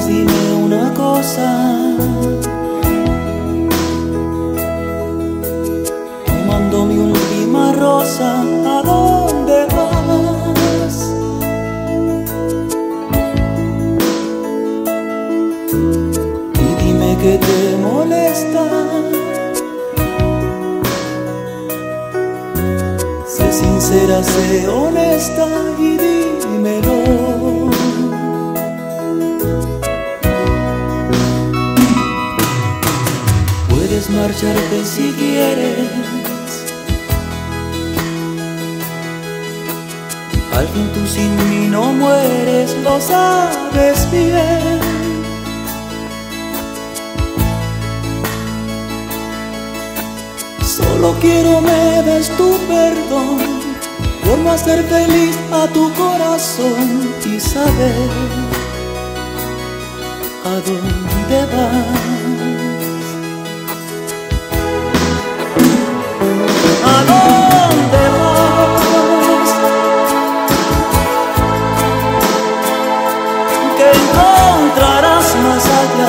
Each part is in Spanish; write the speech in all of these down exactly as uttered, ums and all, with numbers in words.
dime una cosa. Tomando mi última rosa, ¿a dónde vas? Y dime que te molesta. Sé sincera, sé honesta y dímelo. Puedes marcharte si quieres. Al fin tú sin mí no mueres, lo sabes bien. Solo quiero me des tu perdón por no hacer feliz a tu corazón y saber a dónde vas. ¿A dónde vas? ¿Qué encontrarás más allá?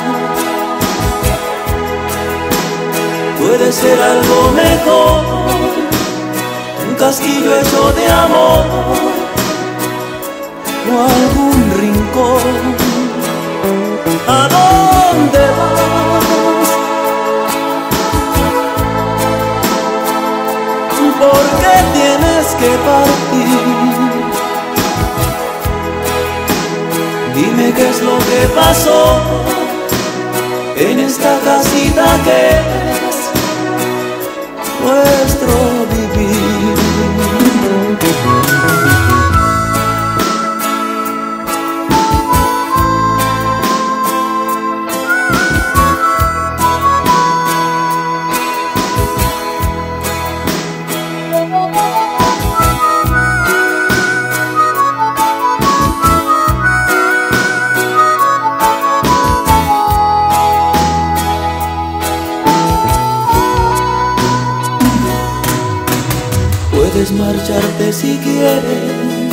Puede ser algo mejor, un castillo hecho de amor o algún rincón. ¿A dónde vas? ¿Por qué tienes que partir? Dime qué es lo que pasó en esta casita que es nuestro vivir. Puedes marcharte si quieres.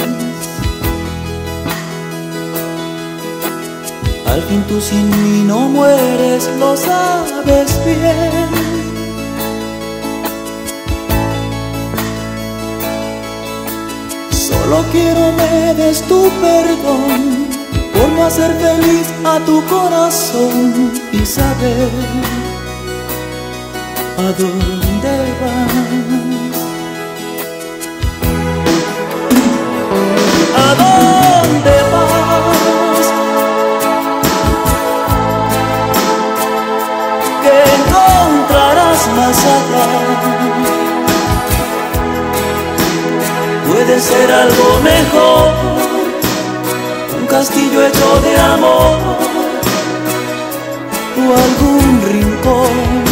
Al fin tú sin mí no mueres, lo sabes bien. Solo quiero me des tu perdón por no hacer feliz a tu corazón y saber a dónde vas. ¿A dónde vas? ¿Qué encontrarás más allá? Puede ser algo mejor, un castillo hecho de amor o algún rincón.